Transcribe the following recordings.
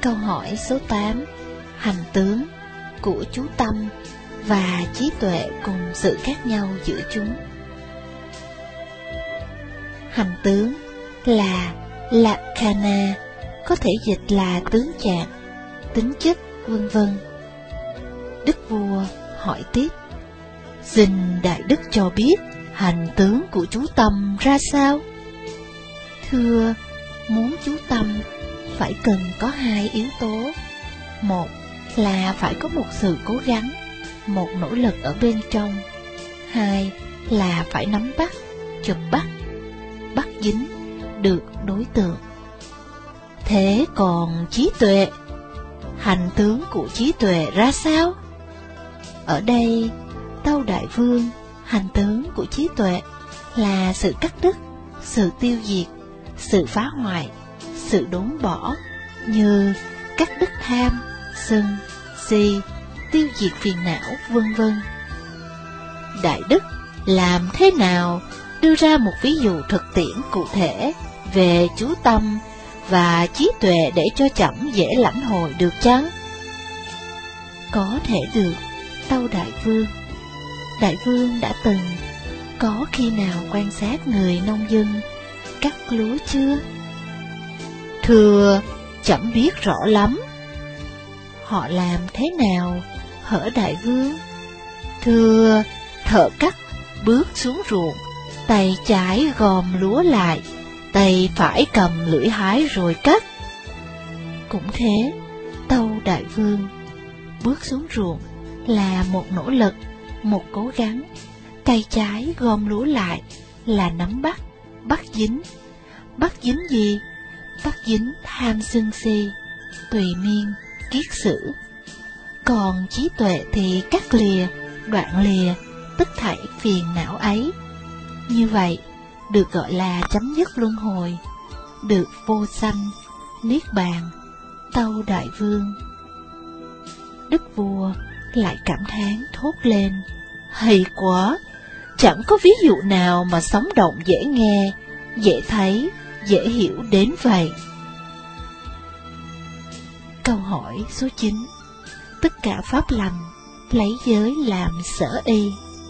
Câu hỏi số 8. Hành tướng của chú tâm và trí tuệ cùng sự khác nhau giữa chúng. Hành tướng là Lakkhana, có thể dịch là tướng trạng, tính chất, vân vân. Đức vua hỏi tiếp: xin đại đức cho biết hành tướng của chú tâm ra sao? Thưa, muốn chú tâm phải cần có hai yếu tố. Một là phải có một sự cố gắng, một nỗ lực ở bên trong. Hai là phải nắm bắt, chụp bắt dính được đối tượng. Thế còn trí tuệ, hành tướng của trí tuệ ra sao? Ở đây, tâu đại vương, hành tướng của trí tuệ là sự cắt đứt, sự tiêu diệt, sự phá hoại, sự đốn bỏ, như cắt đứt tham, sân, si, tiêu diệt phiền não, vân vân. Đại đức làm thế nào đưa ra một ví dụ thực tiễn cụ thể về chú tâm và trí tuệ để cho trẫm dễ lãnh hội được chăng? Có thể được, tâu đại vương. Đại vương đã từng có khi nào quan sát người nông dân cắt lúa chưa? Thưa, trẫm biết rõ lắm. Họ làm thế nào, hở đại vương? Thưa, thợ cắt bước xuống ruộng, tay trái gom lúa lại, tay phải cầm lưỡi hái rồi cắt. Cũng thế, tâu đại vương. Bước xuống ruộng là một nỗ lực, một cố gắng. Tay trái gom lúa lại là nắm bắt dính. Bắt dính gì? Bắt dính tham sân si, tùy miên, kiết sử. Còn trí tuệ thì cắt lìa, đoạn lìa tất thảy phiền não ấy. Như vậy được gọi là chấm dứt luân hồi, được vô sanh, niết bàn, tâu đại vương. Đức vua lại cảm thán thốt lên: hay quá, chẳng có ví dụ nào mà sống động dễ nghe, dễ thấy, dễ hiểu đến vậy. Câu hỏi số 9. Tất cả pháp lành lấy giới làm sở y.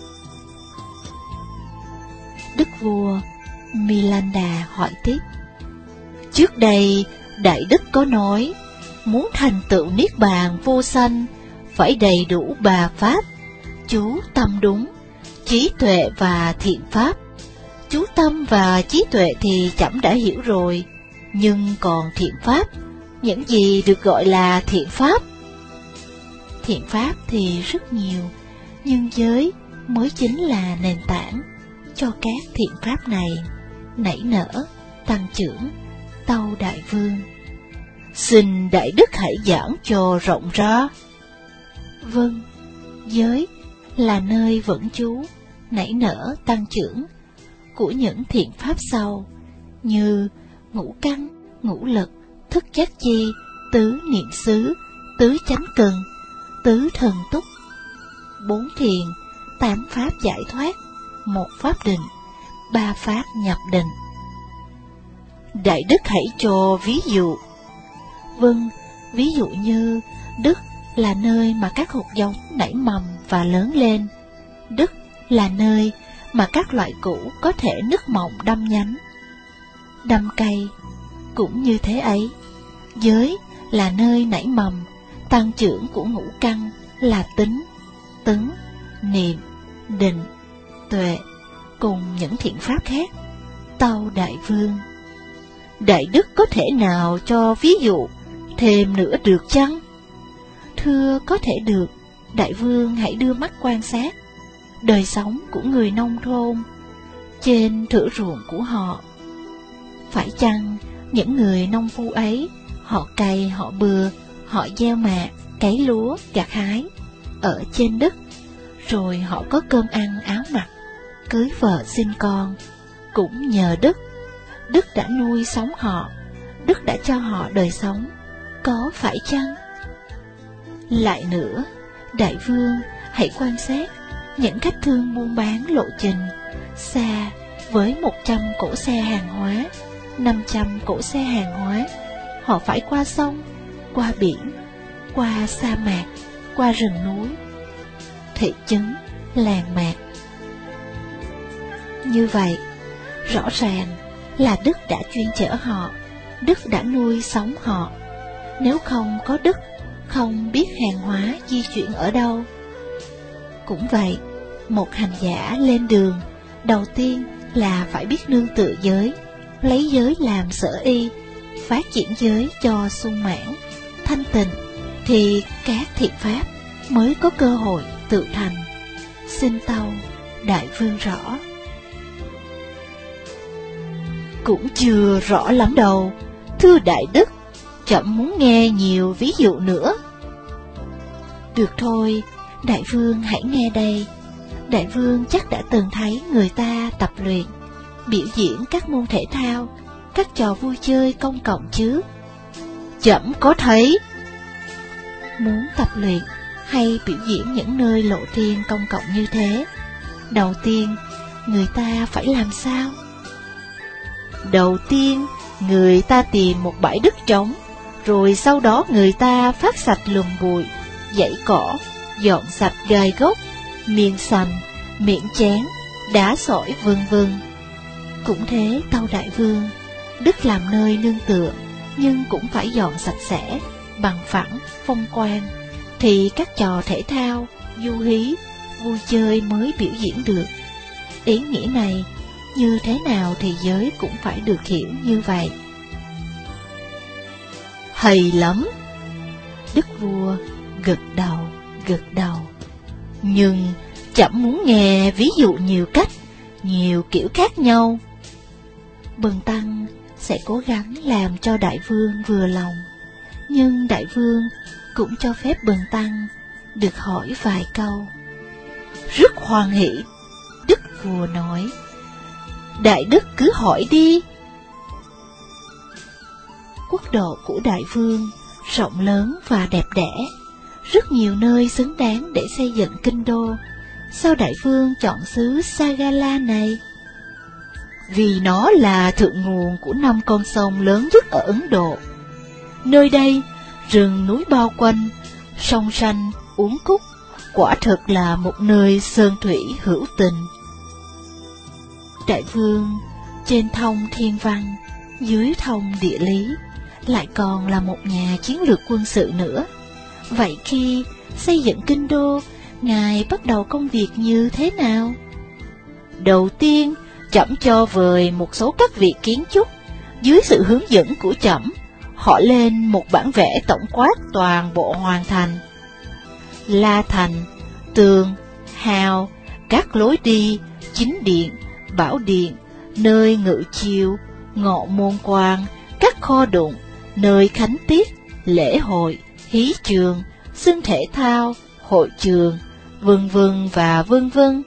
Đức vua Milanda hỏi tiếp: trước đây đại đức có nói, muốn thành tựu niết bàn vô sanh phải đầy đủ ba pháp: chú tâm đúng, trí tuệ và thiện pháp. Chú tâm và trí tuệ thì trẫm đã hiểu rồi, nhưng còn thiện pháp, những gì được gọi là thiện pháp? Thiện pháp thì rất nhiều, nhưng giới mới chính là nền tảng cho các thiện pháp này nảy nở, tăng trưởng, tâu đại vương. Xin đại đức hãy giảng cho rộng ra. Vâng, giới là nơi vững trú, nảy nở, tăng trưởng của những thiện pháp sau, như ngũ căn, ngũ lực, thức giác chi, tứ niệm xứ, tứ chánh cần, tứ thần túc, bốn thiền, tám pháp giải thoát, một pháp định, ba pháp nhập định. Đại đức hãy cho ví dụ. Vâng, ví dụ như đức là nơi mà các hột giống nảy mầm và lớn lên. Đức là nơi mà các loại củ có thể nứt mộng đâm nhánh. Đâm cây cũng như thế ấy. Giới là nơi nảy mầm, tăng trưởng của ngũ căn là tính, tấn, niệm, định, tuệ, cùng những thiện pháp khác, tâu đại vương. Đại đức có thể nào cho ví dụ thêm nữa được chăng? Thưa, có thể được. Đại vương hãy đưa mắt quan sát đời sống của người nông thôn trên thửa ruộng của họ. Phải chăng những người nông phu ấy, họ cày, họ bừa, họ gieo mạ, cấy lúa, gặt hái ở trên đất, rồi họ có cơm ăn áo mặc, cưới vợ sinh con, cũng nhờ đức. Đức đã nuôi sống họ, đức đã cho họ đời sống, có phải chăng? Lại nữa, đại vương hãy quan sát những khách thương buôn bán lộ trình xa với 100 cỗ xe hàng hóa, 500 cỗ xe hàng hóa. Họ phải qua sông, qua biển, qua sa mạc, qua rừng núi, thị trấn, làng mạc. Như vậy, rõ ràng là Đức đã chuyên chở họ, Đức đã nuôi sống họ. Nếu không có Đức, không biết hàng hóa di chuyển ở đâu. Cũng vậy, một hành giả lên đường, đầu tiên là phải biết nương tựa giới, lấy giới làm sở y, phát triển giới cho sung mãn, thanh tịnh, thì các thiện pháp mới có cơ hội tự thành. Xin tâu Đại Vương rõ. Cũng chưa rõ lắm đâu, thưa Đại Đức, trẫm muốn nghe nhiều ví dụ nữa. Được thôi, Đại Vương hãy nghe đây. Đại Vương chắc đã từng thấy người ta tập luyện, biểu diễn các môn thể thao, các trò vui chơi công cộng chứ? Trẫm có thấy. Muốn tập luyện hay biểu diễn những nơi lộ thiên công cộng như thế, đầu tiên người ta phải làm sao? Đầu tiên người ta tìm một bãi đất trống, rồi sau đó người ta phát sạch lùm bụi, dãy cỏ, dọn sạch gai gốc, miếng sành, miệng chén, đá sỏi vân vân. Cũng thế tâu Đại Vương, Đức làm nơi nương tựa, nhưng cũng phải dọn sạch sẽ, bằng phẳng, phong quang, thì các trò thể thao, du hí, vui chơi mới biểu diễn được. Ý nghĩa này, như thế nào thì giới cũng phải được hiểu như vậy. Hay lắm. Đức vua gật đầu. Nhưng trẫm muốn nghe ví dụ nhiều cách, nhiều kiểu khác nhau. Bần tăng sẽ cố gắng làm cho Đại Vương vừa lòng, nhưng Đại Vương cũng cho phép bần tăng được hỏi vài câu. Rất hoan hỷ, Đức vua nói. Đại Đức cứ hỏi đi. Quốc độ của Đại Vương rộng lớn và đẹp đẽ, rất nhiều nơi xứng đáng để xây dựng kinh đô. Sao Đại Vương chọn xứ Sagala này? Vì nó là thượng nguồn của 5 con sông lớn nhất ở Ấn Độ. Nơi đây, rừng núi bao quanh, sông xanh, uốn cúc, quả thực là một nơi sơn thủy hữu tình. Đại Vương trên thông thiên văn, dưới thông địa lý, lại còn là một nhà chiến lược quân sự nữa. Vậy khi xây dựng kinh đô, Ngài bắt đầu công việc như thế nào? Đầu tiên, trẫm cho vời một số các vị kiến trúc, dưới sự hướng dẫn của trẫm, họ lên một bản vẽ tổng quát toàn bộ hoàn thành. La thành, tường, hào, các lối đi, chính điện, bảo điện, nơi ngự chiêu, ngọ môn quan, các kho đụng, nơi khánh tiết, lễ hội, hí trường, sân thể thao, hội trường, vân vân và vân vân.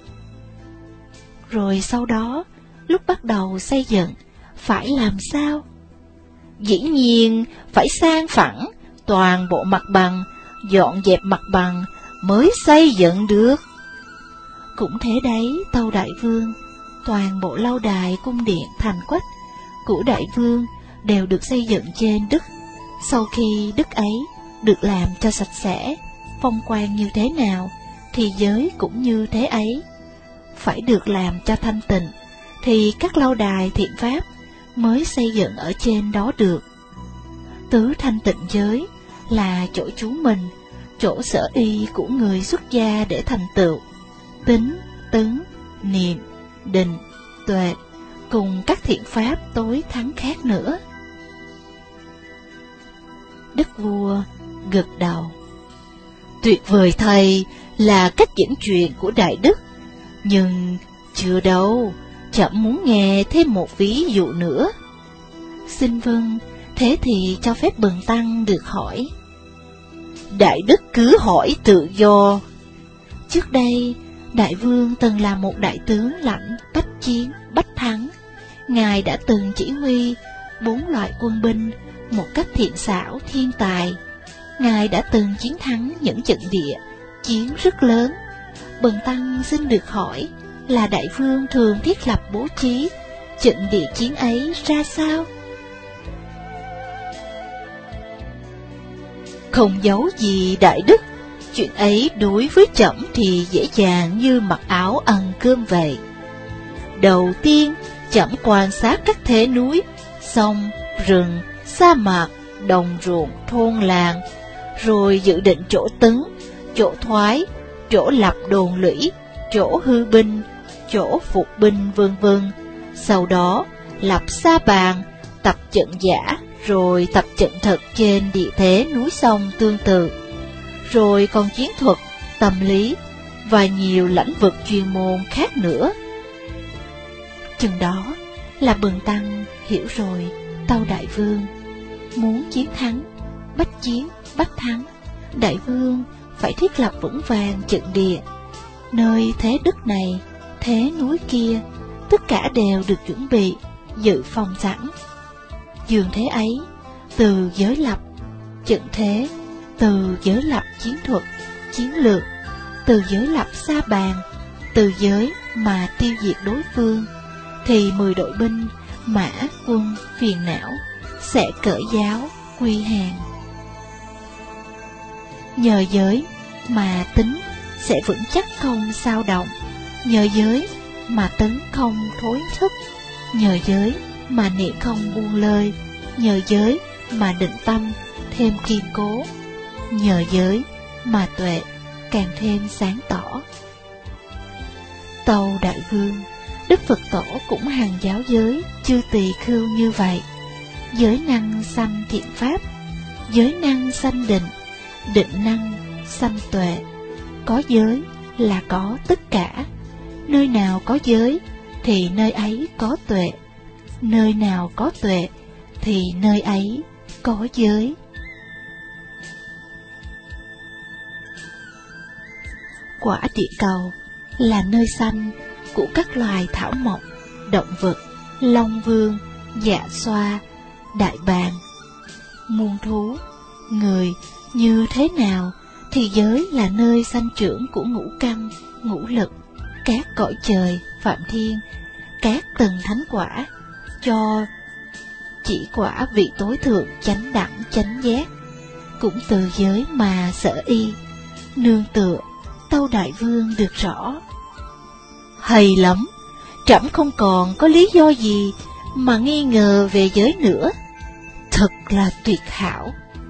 Rồi sau đó, lúc bắt đầu xây dựng, phải làm sao? Dĩ nhiên phải san phẳng toàn bộ mặt bằng, dọn dẹp mặt bằng mới xây dựng được. Cũng thế đấy tâu Đại Vương, toàn bộ lâu đài cung điện thành quách của Đại Vương đều được xây dựng trên đất. Sau khi đất ấy được làm cho sạch sẽ, phong quang như thế nào, thì giới cũng như thế ấy. Phải được làm cho thanh tịnh, thì các lâu đài thiện pháp mới xây dựng ở trên đó được. Tứ thanh tịnh giới là chỗ trú mình, chỗ sở y của người xuất gia để thành tựu tính, tấn, niệm, định, tuệ, cùng các thiện pháp tối thắng khác nữa. Đức vua gật đầu. Tuyệt vời thầy, là cách dẫn chuyện của Đại Đức. Nhưng chưa đâu, trẫm muốn nghe thêm một ví dụ nữa. Xin vâng, thế thì cho phép bần tăng được hỏi. Đại Đức cứ hỏi tự do. Trước đây, Đại Vương từng là một đại tướng lãnh bách chiến, bách thắng. Ngài đã từng chỉ huy 4 loại quân binh một cách thiện xảo thiên tài. Ngài đã từng chiến thắng những trận địa chiến rất lớn. Bần tăng xin được hỏi là Đại Vương thường thiết lập bố trí trận địa chiến ấy ra sao? Không giấu gì đại đức, chuyện ấy đối với trẫm thì dễ dàng như mặc áo ăn cơm vậy. Đầu tiên, trẫm quan sát các thế núi, sông, rừng, sa mạc, đồng ruộng, thôn làng, rồi dự định chỗ tứng, chỗ thoái, chỗ lập đồn lũy, chỗ hư binh, chỗ phục binh vân vân. Sau đó, lập sa bàn, tập trận giả, rồi tập trận thực trên địa thế núi sông tương tự. Rồi còn chiến thuật, tâm lý và nhiều lĩnh vực chuyên môn khác nữa. Chừng đó là Bần Tăng hiểu rồi, Tâu Đại Vương muốn chiến thắng, bách chiến, bách thắng, Đại Vương phải thiết lập vững vàng trận địa. Nơi thế đất này, thế núi kia, tất cả đều được chuẩn bị, dự phòng sẵn. Dường thế ấy, từ giới lập, trận thế, từ giới lập chiến thuật, chiến lược, từ giới lập sa bàn, từ giới mà tiêu diệt đối phương, thì 10 đội binh, mã, quân, phiền não sẽ cởi giáo, quy hàng. Nhờ giới mà tính sẽ vững chắc không sao động, nhờ giới mà tấn không thối thức, nhờ giới mà niệm không buông lơi, nhờ giới mà định tâm thêm kiên cố, nhờ giới mà tuệ càng thêm sáng tỏ. Tâu Đại Vương, Đức Phật Tổ cũng hằng giáo giới chư tỳ khưu như vậy. Giới năng sanh thiện pháp, giới năng sanh định, định năng sanh tuệ. Có giới là có tất cả. Nơi nào có giới thì nơi ấy có tuệ, nơi nào có tuệ thì nơi ấy có giới. Quả địa cầu là nơi sanh của các loài thảo mộc, động vật, long vương, dạ xoa, đại bàng, muôn thú, người. Như thế nào thì giới là nơi sanh trưởng của ngũ căn, ngũ lực, các cõi trời, phạm thiên, các tầng thánh quả, cho chỉ quả vị tối thượng chánh đẳng chánh giác. Cũng từ giới mà sở y, nương tựa, Tâu Đại Vương được rõ. Hay lắm, trẫm không còn có lý do gì mà nghi ngờ về giới nữa. Thật là tuyệt hảo.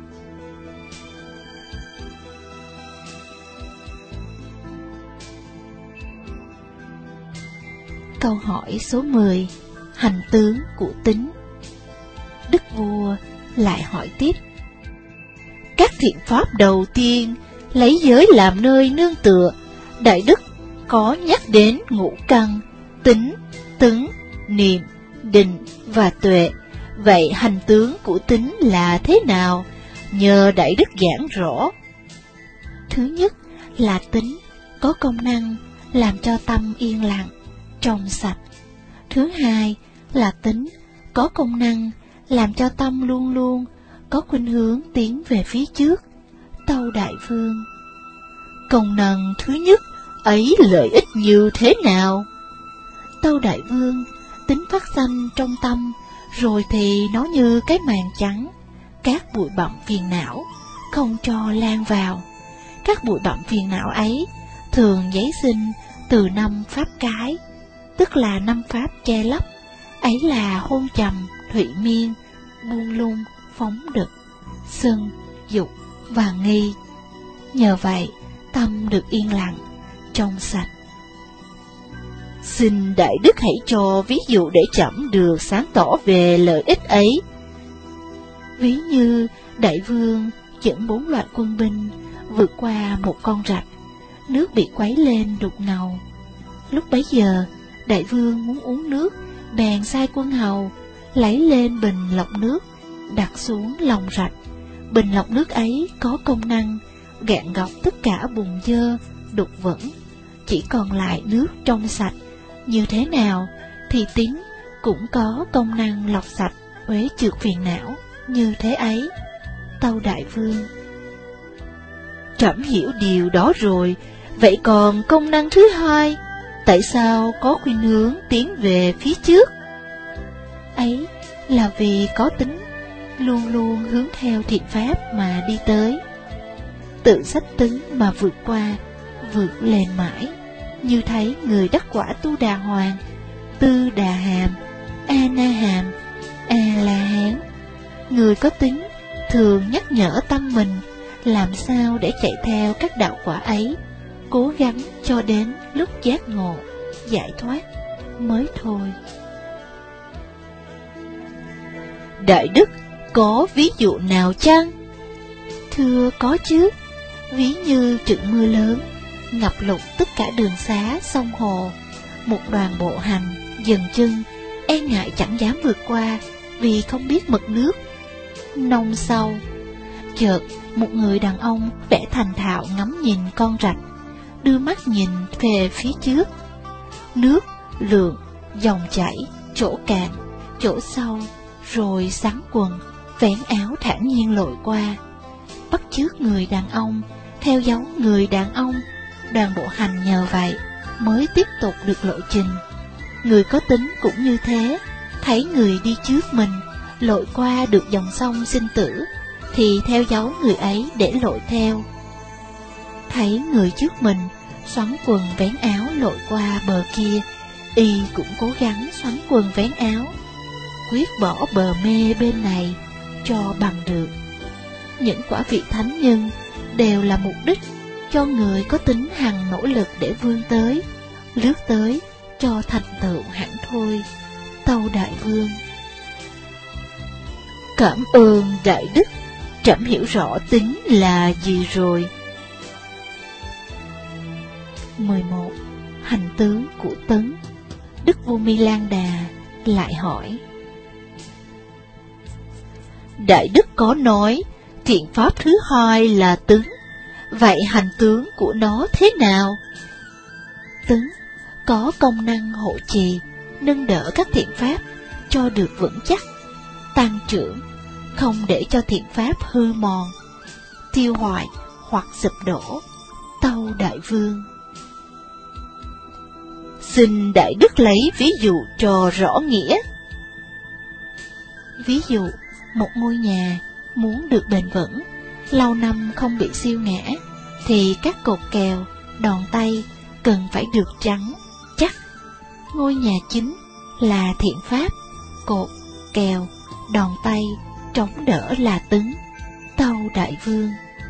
Câu hỏi số 10. Hành tướng của tính. Đức vua lại hỏi tiếp. Các thiện pháp đầu tiên lấy giới làm nơi nương tựa, Đại Đức có nhắc đến ngũ căn, tính, tứng, niệm, định và tuệ. Vậy hành tướng của tính là thế nào? Nhờ Đại Đức giảng rõ. Thứ nhất là tính có công năng làm cho tâm yên lặng, trong sạch. Thứ hai là tính có công năng làm cho tâm luôn luôn có khuynh hướng tiến về phía trước. Tâu Đại Vương, công năng thứ nhất ấy lợi ích như thế nào? Tâu Đại Vương, tính phát sanh trong tâm, rồi thì nó như cái màn trắng, các bụi bặm phiền não không cho lan vào. Các bụi bặm phiền não ấy thường giấy sinh từ 5 pháp cái, tức là 5 pháp che lấp, ấy là hôn trầm, thụy miên, buông lung, phóng đực, sân, dục và nghi. Nhờ vậy, tâm được yên lặng, trong sạch. Xin Đại Đức hãy cho ví dụ để trẫm được sáng tỏ về lợi ích ấy. Ví như Đại Vương dẫn 4 loạt quân binh vượt qua một con rạch, nước bị quấy lên đục ngầu. Lúc bấy giờ, Đại Vương muốn uống nước, bèn sai quân hầu lấy lên bình lọc nước, đặt xuống lòng rạch. Bình lọc nước ấy có công năng gạn gọc tất cả bùn dơ, đục vẩn, chỉ còn lại nước trong sạch. Như thế nào thì tính cũng có công năng lọc sạch uế trượt phiền não như thế ấy. Tâu Đại Vương, trẫm hiểu điều đó rồi. Vậy còn công năng thứ hai, tại sao có khuynh hướng tiến về phía trước? Ấy là vì có tính luôn luôn hướng theo thiện pháp mà đi tới. tự xách tứng mà vượt qua, vượt lên mãi, như thấy người đắc quả Tu Đà Hoàng, Tư Đà Hàm, A Na Hàm, A La Hán. Người có tính thường nhắc nhở tâm mình làm sao để chạy theo các đạo quả ấy, cố gắng cho đến lúc giác ngộ, giải thoát mới thôi. Đại đức có ví dụ nào chăng? Thưa có chứ. Ví như trận mưa lớn ngập lụt tất cả đường xá sông hồ, một đoàn bộ hành dừng chân, e ngại chẳng dám vượt qua vì không biết mực nước nông sâu. Chợt một người đàn ông vẻ thành thạo ngắm nhìn con rạch, đưa mắt nhìn về phía trước. Nước lượn, dòng chảy, chỗ cạn, chỗ sâu, rồi xắn quần, vén áo thản nhiên lội qua. Bắt chước người đàn ông, theo dấu người đàn ông, đoàn bộ hành nhờ vậy mới tiếp tục được lộ trình. Người có tính cũng như thế, thấy người đi trước mình lội qua được dòng sông sinh tử, thì theo dấu người ấy để lội theo. Thấy người trước mình xoắn quần vén áo lội qua bờ kia, y cũng cố gắng xoắn quần vén áo, quyết bỏ bờ mê bên này cho bằng được. Những quả vị thánh nhân đều là mục đích cho người có tính hằng nỗ lực để vươn tới, lướt tới cho thành tựu hẳn thôi. Tâu Đại Vương: Cảm ơn đại đức, trẫm hiểu rõ tính là gì rồi. 11. Hành tướng của Tấn. Đức vua Mi Lan Đà lại hỏi: Đại đức có nói thiện pháp thứ hai là tấn, vậy hành tướng của nó thế nào? Tấn có công năng hộ trì, nâng đỡ các thiện pháp cho được vững chắc, tăng trưởng, không để cho thiện pháp hư mòn, tiêu hoại hoặc sụp đổ. Tâu Đại Vương: Xin đại đức lấy ví dụ cho rõ nghĩa. Ví dụ, một ngôi nhà muốn được bền vững, lâu năm không bị siêu ngã, thì các cột kèo, đòn tay cần phải được trắng, chắc. Ngôi nhà chính là thiện pháp, cột, kèo, đòn tay, chống đỡ là tấn. Tâu Đại Vương: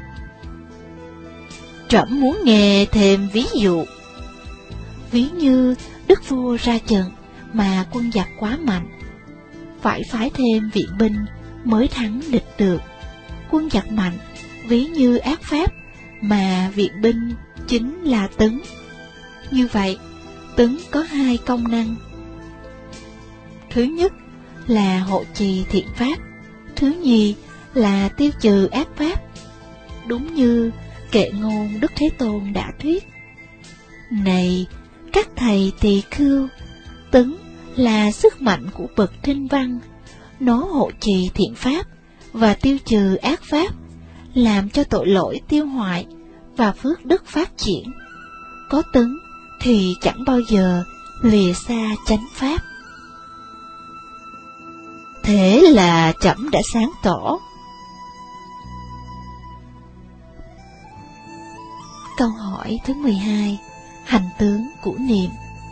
Trẫm muốn nghe thêm ví dụ. Ví như đức vua ra trận mà quân giặc quá mạnh, phải phái thêm viện binh mới thắng địch được. Quân giặc mạnh, ví như ác pháp, mà viện binh chính là tấn. Như vậy, tấn có hai công năng. Thứ nhất là hộ trì thiện pháp, thứ nhì là tiêu trừ ác pháp. Đúng như Kệ Ngôn Đức Thế Tôn đã thuyết: Này các thầy tỳ khưu, tấn là sức mạnh của bậc thinh văn, nó hộ trì thiện pháp và tiêu trừ ác pháp, làm cho tội lỗi tiêu hoại và phước đức phát triển. Có tấn thì chẳng bao giờ lìa xa chánh pháp. Thế là trẫm đã sáng tỏ. Câu hỏi thứ 12. Hành tướng của niệm.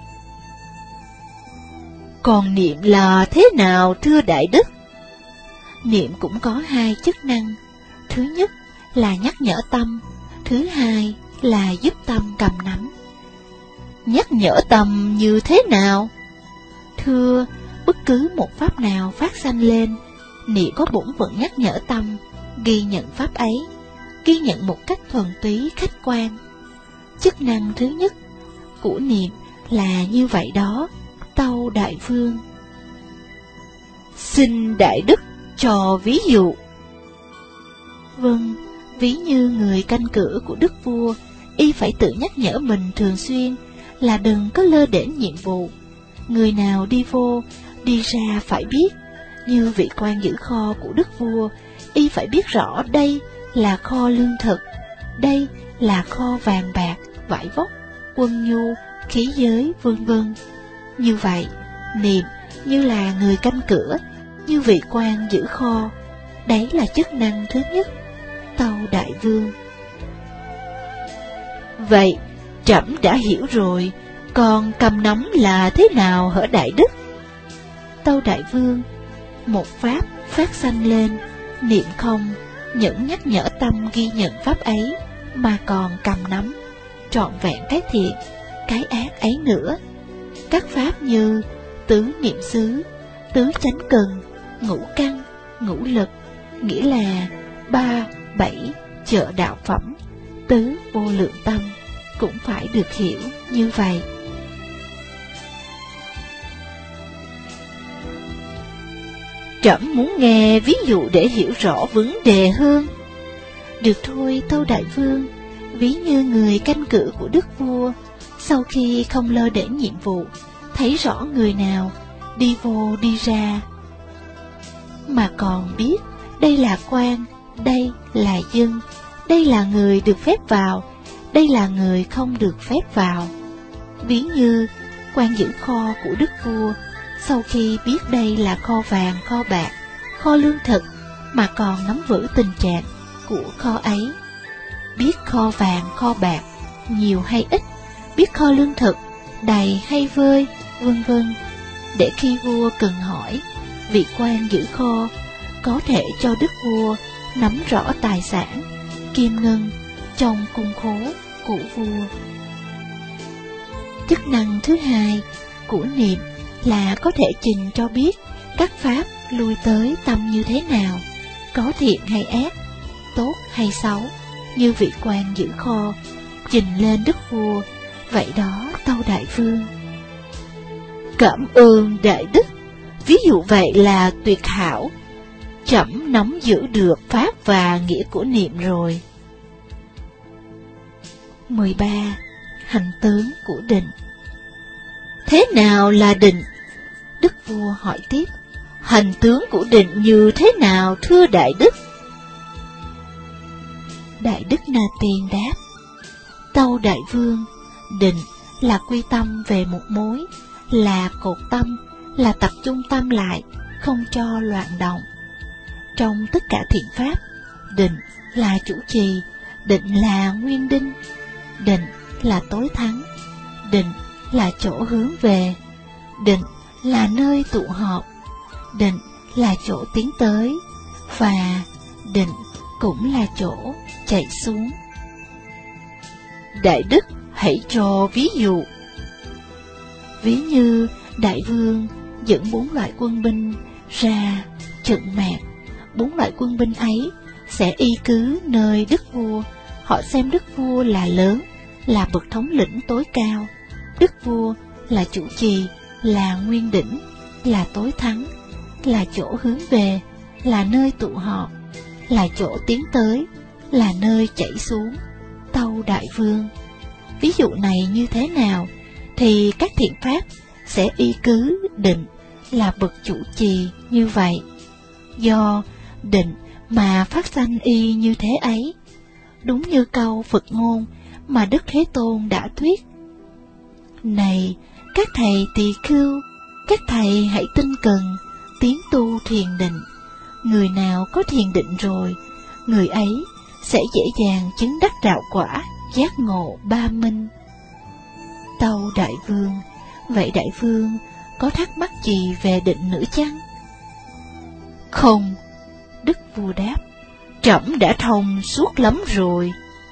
Còn niệm là thế nào thưa đại đức? Niệm cũng có hai chức năng. Thứ nhất là nhắc nhở tâm, thứ hai là giúp tâm cầm nắm. Nhắc nhở tâm như thế nào? Thưa, bất cứ một pháp nào phát sanh lên, niệm có bổn phận nhắc nhở tâm, ghi nhận pháp ấy, ghi nhận một cách thuần túy khách quan. Chức năng thứ nhất của niệm là như vậy đó. Tâu Đại Vương: Xin đại đức cho ví dụ. Vâng, ví như người canh cửa của đức vua, y phải tự nhắc nhở mình thường xuyên là đừng có lơ đễnh nhiệm vụ. Người nào đi vô, đi ra phải biết. Như vị quan giữ kho của đức vua, y phải biết rõ đây là kho lương thực, đây là kho vàng bạc, vải vóc, quân nhu, khí giới, vân vân. Như vậy, niệm như là người canh cửa, như vị quan giữ kho, đấy là chức năng thứ nhất. Tâu Đại Vương: Vậy, trẫm đã hiểu rồi, còn cầm nắm là thế nào hở Đại Đức? Tâu Đại Vương, một pháp phát sanh lên, niệm không, những nhắc nhở tâm ghi nhận pháp ấy, mà còn cầm nắm, trọn vẹn cái thiện, cái ác ấy nữa. Các pháp như tứ niệm xứ, tứ chánh cần, ngũ căn, ngũ lực, nghĩa là 3, 7 chợ đạo phẩm, tứ vô lượng tâm, cũng phải được hiểu như vậy. Trẫm muốn nghe ví dụ để hiểu rõ vấn đề hơn. Được thôi Tâu Đại Vương, ví như người canh cử của đức vua, sau khi không lơ đễnh nhiệm vụ, thấy rõ người nào đi vô đi ra, mà còn biết đây là quan, đây là dân, đây là người được phép vào, đây là người không được phép vào. Ví như quan giữ kho của đức vua, sau khi biết đây là kho vàng, kho bạc, kho lương thực, mà còn nắm vững tình trạng của kho ấy. Biết kho vàng, kho bạc nhiều hay ít, biết kho lương thực đầy hay vơi, vân vân, để khi vua cần hỏi, vị quan giữ kho có thể cho đức vua nắm rõ tài sản, kim ngân trong cung khố của vua. Chức năng thứ hai của niệm là có thể trình cho biết các pháp lui tới tâm như thế nào, có thiện hay ác, tốt hay xấu, như vị quan giữ kho trình lên đức vua. Vậy đó Tâu Đại Vương. Cảm ơn Đại Đức, ví dụ vậy là tuyệt hảo. Trẫm nắm giữ được pháp và nghĩa của niệm rồi. 13. Hành tướng của định. Thế nào là định? Đức vua hỏi tiếp. Hành tướng của định như thế nào thưa Đại Đức? Đại Đức Na Tiên đáp. Tâu Đại Vương, định là quy tâm về một mối, là cột tâm, là tập trung tâm lại, không cho loạn động. Trong tất cả thiện pháp, định là chủ trì, định là nguyên đinh, định là tối thắng, định là chỗ hướng về, định là nơi tụ họp, định là chỗ tiến tới, và định cũng là chỗ chạy xuống. Đại Đức hãy cho ví dụ. Ví như Đại Vương dẫn 4 loại quân binh ra trận mạc, 4 loại quân binh ấy sẽ y cứ nơi đức vua. Họ xem đức vua là lớn, là bậc thống lĩnh tối cao, đức vua là chủ trì, là nguyên đỉnh, là tối thắng, là chỗ hướng về, là nơi tụ họp, là chỗ tiến tới, là nơi chảy xuống. Tâu Đại Vương, ví dụ này như thế nào thì các thiện pháp sẽ y cứ định là bậc chủ trì như vậy. Do định mà phát sanh y như thế ấy, đúng như câu Phật ngôn mà Đức Thế Tôn đã thuyết. Này các thầy tỳ khưu, các thầy hãy tinh cần tiến tu thiền định. Người nào có thiền định rồi, người ấy sẽ dễ dàng chứng đắc đạo quả, giác ngộ ba minh. Tâu Đại Vương, vậy Đại Vương có thắc mắc gì về định nữa chăng? Không, đức vua đáp, trẫm đã thông suốt lắm rồi.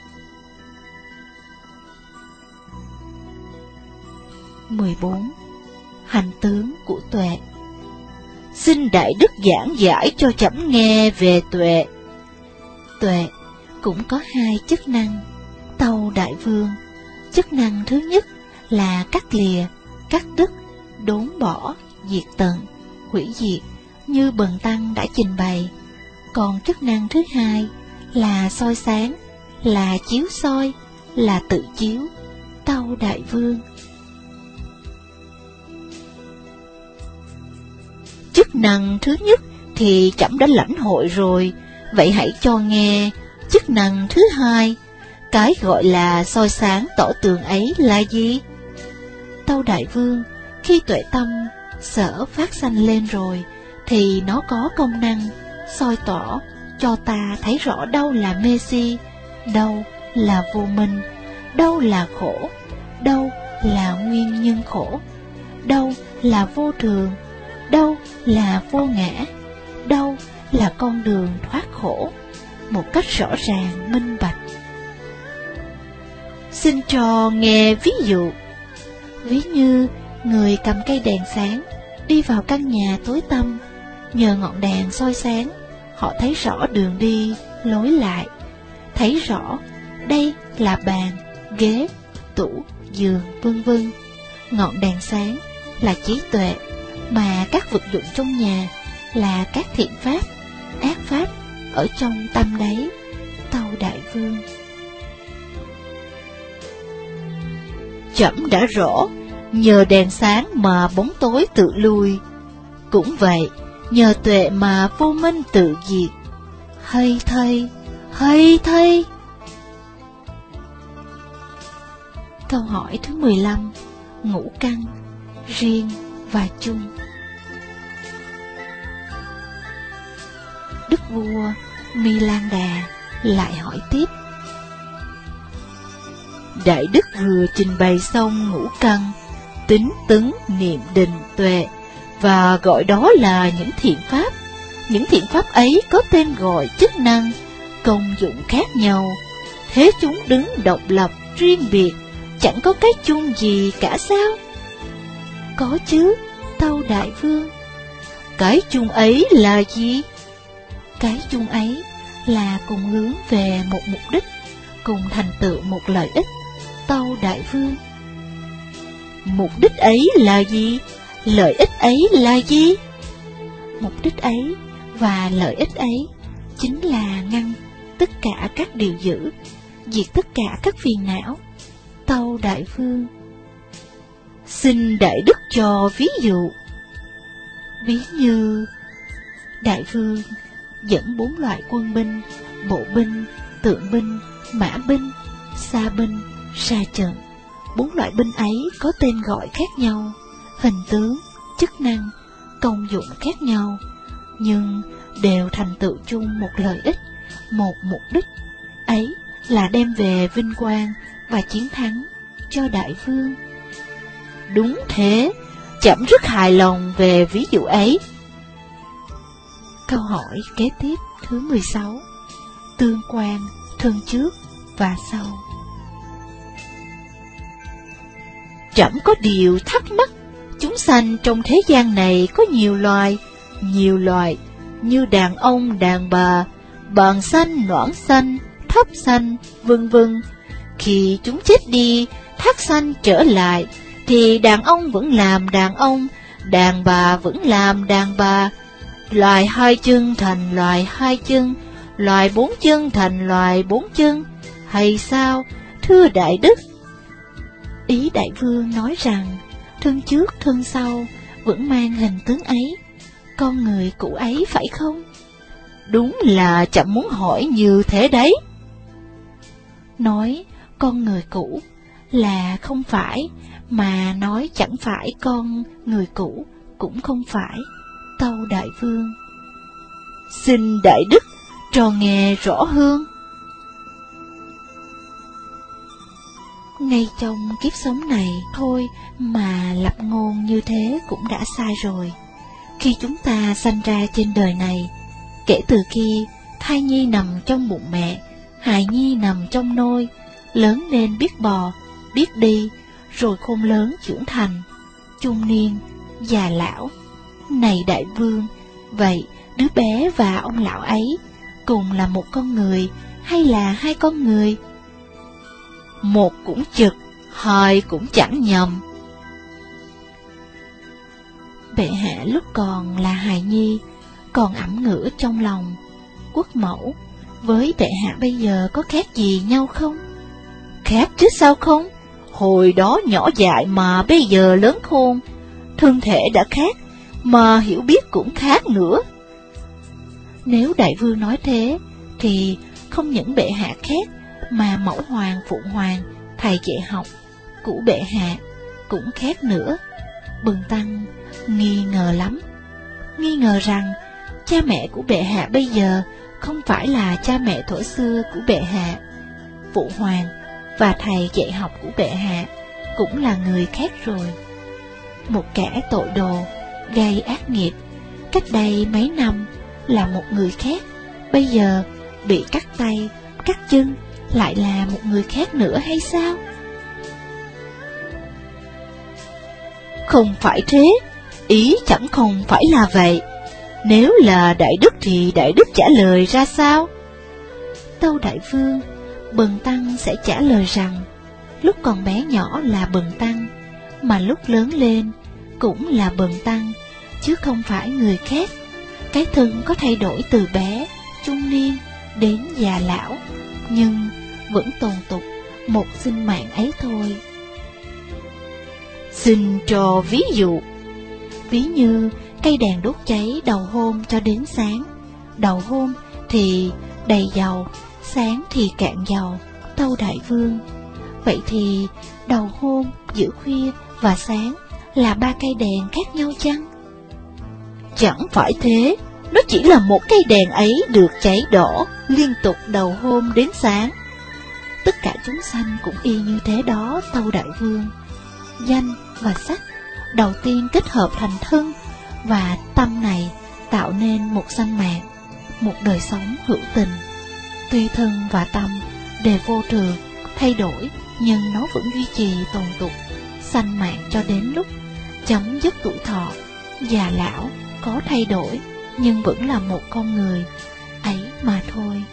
14. Hành tướng của tuệ. Xin Đại Đức giảng giải cho trẫm nghe về tuệ. Tuệ cũng có 2 chức năng. Tâu Đại Vương, chức năng thứ nhất là cắt lìa, cắt đứt, đốn bỏ, diệt tận, hủy diệt, như Bần Tăng đã trình bày. Còn chức năng thứ hai là soi sáng, là chiếu soi, là tự chiếu. Tâu Đại Vương, chức năng thứ nhất thì trẫm đã lãnh hội rồi, vậy hãy cho nghe chức năng thứ hai. Cái gọi là soi sáng tỏ tường ấy là gì? Tâu Đại Vương, khi tuệ tâm sở phát sanh lên rồi, thì nó có công năng soi tỏ cho ta thấy rõ đâu là mê si, đâu là vô minh, đâu là khổ, đâu là nguyên nhân khổ, đâu là vô thường, đâu là vô ngã, đâu là con đường thoát khổ, một cách rõ ràng minh bạch. Xin cho nghe ví dụ. Ví như người cầm cây đèn sáng đi vào căn nhà tối tăm, nhờ ngọn đèn soi sáng, họ thấy rõ đường đi, lối lại, thấy rõ đây là bàn, ghế, tủ, giường, vân vân. Ngọn đèn sáng là trí tuệ, mà các vật dụng trong nhà là các thiện pháp, ác pháp ở trong tâm đáy. Tâu Đại Vương. Trẫm đã rõ, nhờ đèn sáng mà bóng tối tự lui. Cũng vậy, nhờ tuệ mà vô minh tự diệt. Hay thay, hay thay. Câu hỏi thứ 15. Ngũ căn, riêng và chung. Đức vua Milan-đà lại hỏi tiếp. Đại đức vừa trình bày xong ngũ căn, tính tấn, niệm, định, tuệ, và gọi đó là những thiện pháp. Những thiện pháp ấy có tên gọi, chức năng, công dụng khác nhau. Thế chúng đứng độc lập, riêng biệt, chẳng có cái chung gì cả sao? Có chứ, tâu Đại Vương. Cái chung ấy là gì? Cái chung ấy là cùng hướng về một mục đích, cùng thành tựu một lợi ích, tâu Đại Vương. Mục đích ấy là gì? Lợi ích ấy là gì? Mục đích ấy và lợi ích ấy chính là ngăn tất cả các điều dữ, diệt tất cả các phiền não, tâu Đại Vương. Xin Đại Đức cho ví dụ. Ví như Đại Vương dẫn 4 loại quân binh, bộ binh, tượng binh, mã binh, xa binh ra trận. 4 loại binh ấy có tên gọi khác nhau, hình tướng, chức năng, công dụng khác nhau, nhưng đều thành tựu chung một lợi ích, một mục đích, ấy là đem về vinh quang và chiến thắng cho Đại Vương. Đúng thế, trẫm rất hài lòng về ví dụ ấy. Câu hỏi kế tiếp thứ 16. Tương quan, thân trước và sau. Trẫm có điều thắc mắc. Chúng sanh trong thế gian này có nhiều loài, như đàn ông, đàn bà, bàng xanh, noãn xanh, thấp xanh, vân vân. Khi chúng chết đi, thác xanh trở lại, thì đàn ông vẫn làm đàn ông, đàn bà vẫn làm đàn bà. Loài 2 chân thành loài 2 chân, loài 4 chân thành loài 4 chân, hay sao, thưa Đại Đức? Ý Đại Vương nói rằng, thân trước thân sau vẫn mang hình tướng ấy, con người cũ ấy phải không? Đúng là trẫm muốn hỏi như thế đấy. Nói con người cũ là không phải, mà nói chẳng phải con người cũ cũng không phải, tâu Đại Vương. Xin Đại Đức cho nghe rõ hơn. Ngay trong kiếp sống này thôi mà lập ngôn như thế cũng đã sai rồi. Khi chúng ta sanh ra trên đời này, kể từ khi thai nhi nằm trong bụng mẹ, hài nhi nằm trong nôi, lớn lên biết bò, biết đi, rồi khôn lớn trưởng thành, trung niên, già lão. Này Đại Vương, vậy đứa bé và ông lão ấy cùng là một con người hay là 2 con người? Một cũng chực, 2 cũng chẳng nhầm. Bệ hạ lúc còn là hài nhi, còn ẵm ngữ trong lòng, quốc mẫu với bệ hạ bây giờ có khác gì nhau không? Khác chứ sao không? Hồi đó nhỏ dại mà bây giờ lớn khôn, thân thể đã khác, mà hiểu biết cũng khác nữa. Nếu Đại Vương nói thế, thì không những bệ hạ khác, mà mẫu hoàng, phụ hoàng, thầy dạy học, của bệ hạ cũng khác nữa. Bần tăng nghi ngờ lắm, nghi ngờ rằng cha mẹ của bệ hạ bây giờ không phải là cha mẹ thuở xưa của bệ hạ. Phụ hoàng và thầy dạy học của bệ hạ cũng là người khác rồi. Một kẻ tội đồ, gây ác nghiệp, cách đây mấy năm là một người khác, bây giờ bị cắt tay, cắt chân lại là một người khác nữa hay sao? Không phải thế, ý chẳng không phải là vậy. Nếu là Đại Đức thì Đại Đức trả lời ra sao? Tâu Đại Vương, Bần Tăng sẽ trả lời rằng, lúc còn bé nhỏ là Bần Tăng, mà lúc lớn lên cũng là Bần Tăng, chứ không phải người khác. Cái thân có thay đổi từ bé, trung niên đến già lão, nhưng vẫn tồn tục một sinh mạng ấy thôi. Xin cho ví dụ. Ví như cây đèn đốt cháy đầu hôm cho đến sáng, đầu hôm thì đầy dầu, sáng thì cạn dầu, tâu Đại Vương. Vậy thì đầu hôm, giữa khuya và sáng là 3 cây đèn khác nhau chăng? Chẳng phải thế, nó chỉ là một cây đèn ấy được cháy đỏ liên tục đầu hôm đến sáng. Tất cả chúng sanh cũng y như thế đó, tâu Đại Vương. Danh và sắc đầu tiên kết hợp thành thân, và tâm này tạo nên một sanh mạng, một đời sống hữu tình. Tuy thân và tâm đều vô thường, thay đổi, nhưng nó vẫn duy trì tồn tục, sanh mạng cho đến lúc chấm dứt tuổi thọ. Già lão có thay đổi, nhưng vẫn là một con người ấy mà thôi.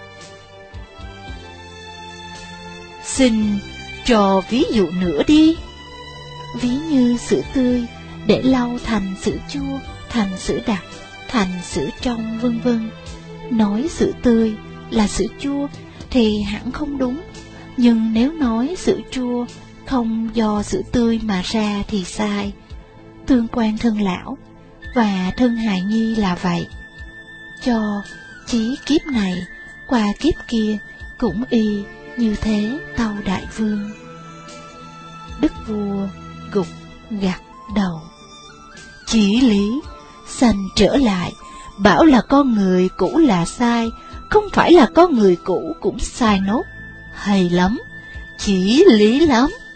Xin cho ví dụ nữa đi. Ví như sữa tươi để lau thành sữa chua, thành sữa đặc, thành sữa trong, vân vân. Nói sữa tươi là sữa chua thì hẳn không đúng, nhưng nếu nói sữa chua không do sữa tươi mà ra thì sai. Tương quan thân lão và thân hài nhi là vậy. Cho chí kiếp này qua kiếp kia cũng y như thế, tâu Đại Vương. Đức vua gục gặt đầu. Chí lý, sanh trở lại, bảo là con người cũ là sai, không phải là con người cũ cũng sai nốt. Hay lắm, chí lý lắm.